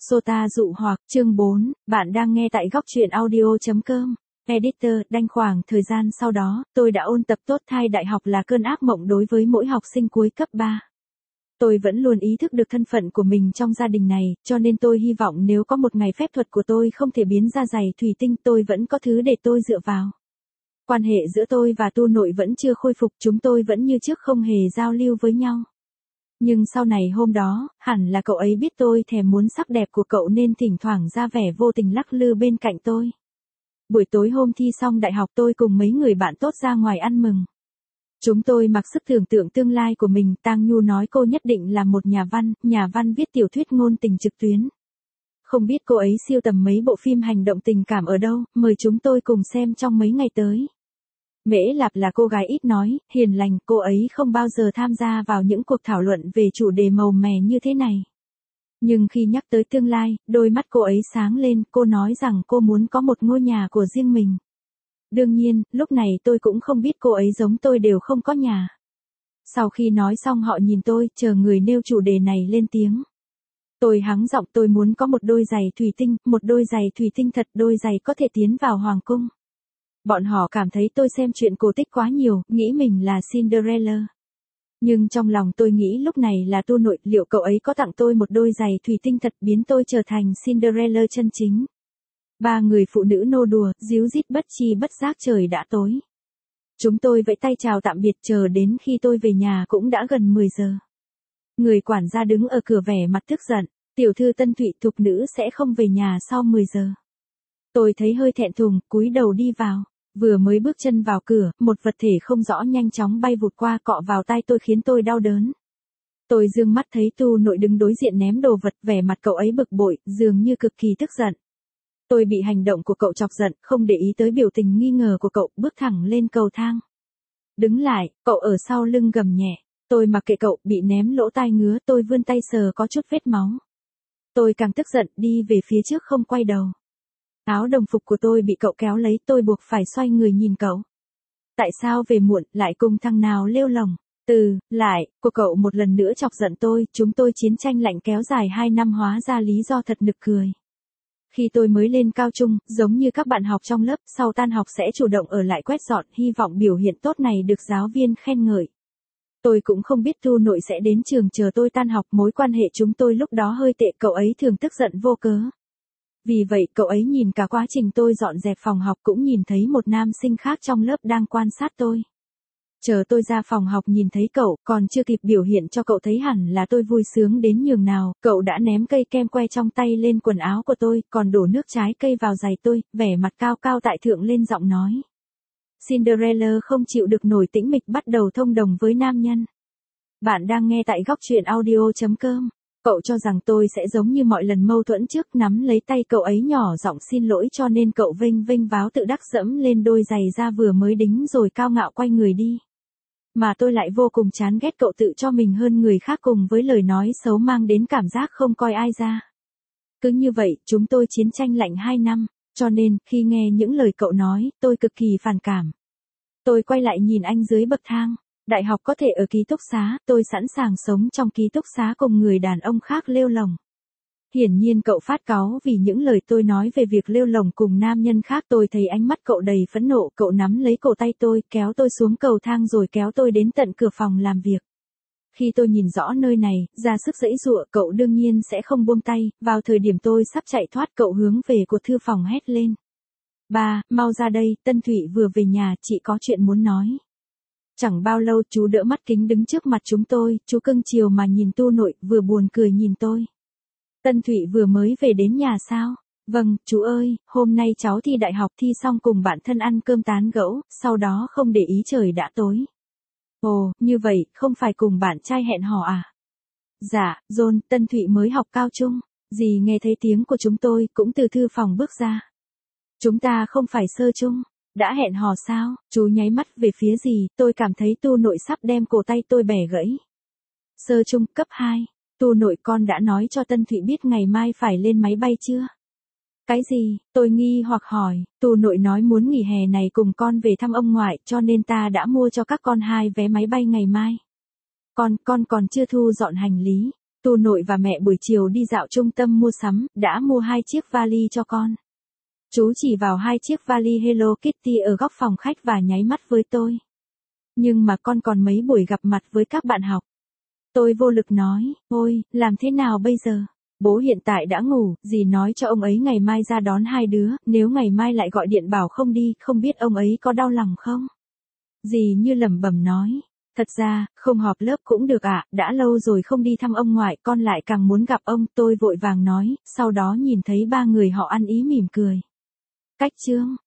Sota dụ hoặc, chương 4, bạn đang nghe tại góc truyện audio.com. Editor, đanh khoảng thời gian sau đó, tôi đã ôn tập tốt thai đại học là cơn ác mộng đối với mỗi học sinh cuối cấp 3. Tôi vẫn luôn ý thức được thân phận của mình trong gia đình này, cho nên tôi hy vọng nếu có một ngày phép thuật của tôi không thể biến ra giày thủy tinh tôi vẫn có thứ để tôi dựa vào. Quan hệ giữa tôi và tu nội vẫn chưa khôi phục, chúng tôi vẫn như trước không hề giao lưu với nhau. Nhưng sau này hôm đó, hẳn là cậu ấy biết tôi thèm muốn sắc đẹp của cậu nên thỉnh thoảng ra vẻ vô tình lắc lư bên cạnh tôi. Buổi tối hôm thi xong đại học tôi cùng mấy người bạn tốt ra ngoài ăn mừng. Chúng tôi mặc sức tưởng tượng tương lai của mình, Tang Nhu nói cô nhất định là một nhà văn viết tiểu thuyết ngôn tình trực tuyến. Không biết cô ấy sưu tầm mấy bộ phim hành động tình cảm ở đâu, mời chúng tôi cùng xem trong mấy ngày tới. Mễ Lạp là cô gái ít nói, hiền lành, cô ấy không bao giờ tham gia vào những cuộc thảo luận về chủ đề màu mè như thế này. Nhưng khi nhắc tới tương lai, đôi mắt cô ấy sáng lên, cô nói rằng cô muốn có một ngôi nhà của riêng mình. Đương nhiên, lúc này tôi cũng không biết cô ấy giống tôi đều không có nhà. Sau khi nói xong họ nhìn tôi, chờ người nêu chủ đề này lên tiếng. Tôi hắng giọng tôi muốn có một đôi giày thủy tinh, một đôi giày thủy tinh thật, đôi giày có thể tiến vào hoàng cung. Bọn họ cảm thấy tôi xem chuyện cổ tích quá nhiều, nghĩ mình là Cinderella. Nhưng trong lòng tôi nghĩ lúc này là tu nội, liệu cậu ấy có tặng tôi một đôi giày thủy tinh thật biến tôi trở thành Cinderella chân chính. Ba người phụ nữ nô đùa, díu dít bất chi bất giác trời đã tối. Chúng tôi vẫy tay chào tạm biệt chờ đến khi tôi về nhà cũng đã gần 10 giờ. Người quản gia đứng ở cửa vẻ mặt tức giận, tiểu thư Tân Thụy thục nữ sẽ không về nhà sau 10 giờ. Tôi thấy hơi thẹn thùng, cúi đầu đi vào. Vừa mới bước chân vào cửa, một vật thể không rõ nhanh chóng bay vụt qua cọ vào tai tôi khiến tôi đau đớn. Tôi dương mắt thấy tu nội đứng đối diện ném đồ vật, vẻ mặt cậu ấy bực bội, dường như cực kỳ tức giận. Tôi bị hành động của cậu chọc giận, không để ý tới biểu tình nghi ngờ của cậu, bước thẳng lên cầu thang. Đứng lại, cậu ở sau lưng gầm nhẹ. Tôi mặc kệ cậu, bị ném lỗ tai ngứa, tôi vươn tay sờ có chút vết máu. Tôi càng tức giận, đi về phía trước không quay đầu. Áo đồng phục của tôi bị cậu kéo lấy, tôi buộc phải xoay người nhìn cậu. Tại sao về muộn, lại cùng thằng nào lêu lồng? Lại, của cậu một lần nữa chọc giận tôi, chúng tôi chiến tranh lạnh kéo dài 2 năm hóa ra lý do thật nực cười. Khi tôi mới lên cao trung, giống như các bạn học trong lớp, sau tan học sẽ chủ động ở lại quét dọn, hy vọng biểu hiện tốt này được giáo viên khen ngợi. Tôi cũng không biết tu nội sẽ đến trường chờ tôi tan học, mối quan hệ chúng tôi lúc đó hơi tệ, cậu ấy thường tức giận vô cớ. Vì vậy cậu ấy nhìn cả quá trình tôi dọn dẹp phòng học cũng nhìn thấy một nam sinh khác trong lớp đang quan sát tôi. Chờ tôi ra phòng học nhìn thấy cậu, còn chưa kịp biểu hiện cho cậu thấy hẳn là tôi vui sướng đến nhường nào, cậu đã ném cây kem que trong tay lên quần áo của tôi, còn đổ nước trái cây vào giày tôi, vẻ mặt cao cao tại thượng lên giọng nói. Cinderella không chịu được nổi tĩnh mịch bắt đầu thông đồng với nam nhân. Bạn đang nghe tại góc truyện audio.com. Cậu cho rằng tôi sẽ giống như mọi lần mâu thuẫn trước, nắm lấy tay cậu ấy nhỏ giọng xin lỗi cho nên cậu vênh vênh váo tự đắc dẫm lên đôi giày da vừa mới đính rồi cao ngạo quay người đi. Mà tôi lại vô cùng chán ghét cậu tự cho mình hơn người khác cùng với lời nói xấu mang đến cảm giác không coi ai ra. Cứ như vậy, chúng tôi chiến tranh lạnh 2 năm, cho nên, khi nghe những lời cậu nói, tôi cực kỳ phản cảm. Tôi quay lại nhìn anh dưới bậc thang. Đại học có thể ở ký túc xá, tôi sẵn sàng sống trong ký túc xá cùng người đàn ông khác lêu lồng. Hiển nhiên cậu phát cáu vì những lời tôi nói về việc lêu lồng cùng nam nhân khác. Tôi thấy ánh mắt cậu đầy phẫn nộ, cậu nắm lấy cổ tay tôi, kéo tôi xuống cầu thang rồi kéo tôi đến tận cửa phòng làm việc. Khi tôi nhìn rõ nơi này, ra sức giãy giụa, cậu đương nhiên sẽ không buông tay, vào thời điểm tôi sắp chạy thoát cậu hướng về của thư phòng hét lên. Ba, mau ra đây, Tân Thụy vừa về nhà, chị có chuyện muốn nói. Chẳng bao lâu chú đỡ mắt kính đứng trước mặt chúng tôi, chú cưng chiều mà nhìn tu nội, vừa buồn cười nhìn tôi. Tân Thụy vừa mới về đến nhà sao? Vâng, chú ơi, hôm nay cháu thi đại học, thi xong cùng bạn thân ăn cơm tán gẫu, sau đó không để ý trời đã tối. Ồ, như vậy, không phải cùng bạn trai hẹn hò à? Dạ, John, Tân Thụy mới học cao trung. Dì nghe thấy tiếng của chúng tôi, cũng từ thư phòng bước ra. Chúng ta không phải sơ chung. Đã hẹn hò sao? Chú nháy mắt về phía gì, tôi cảm thấy tu nội sắp đem cổ tay tôi bẻ gãy. Sơ trung, cấp 2. Tu nội con đã nói cho Tân Thụy biết ngày mai phải lên máy bay chưa? Cái gì? Tôi nghi hoặc hỏi, tu nội nói muốn nghỉ hè này cùng con về thăm ông ngoại cho nên ta đã mua cho các con 2 vé máy bay ngày mai. Con còn chưa thu dọn hành lý. Tu nội và mẹ buổi chiều đi dạo trung tâm mua sắm, đã mua 2 chiếc vali cho con. Chú chỉ vào 2 chiếc vali Hello Kitty ở góc phòng khách và nháy mắt với tôi. Nhưng mà con còn mấy buổi gặp mặt với các bạn học. Tôi vô lực nói, ôi, làm thế nào bây giờ? Bố hiện tại đã ngủ, dì nói cho ông ấy ngày mai ra đón 2 đứa, nếu ngày mai lại gọi điện bảo không đi, không biết ông ấy có đau lòng không? Dì như lẩm bẩm nói, thật ra, không họp lớp cũng được ạ, đã lâu rồi không đi thăm ông ngoại, con lại càng muốn gặp ông, tôi vội vàng nói, sau đó nhìn thấy 3 người họ ăn ý mỉm cười. Cách chương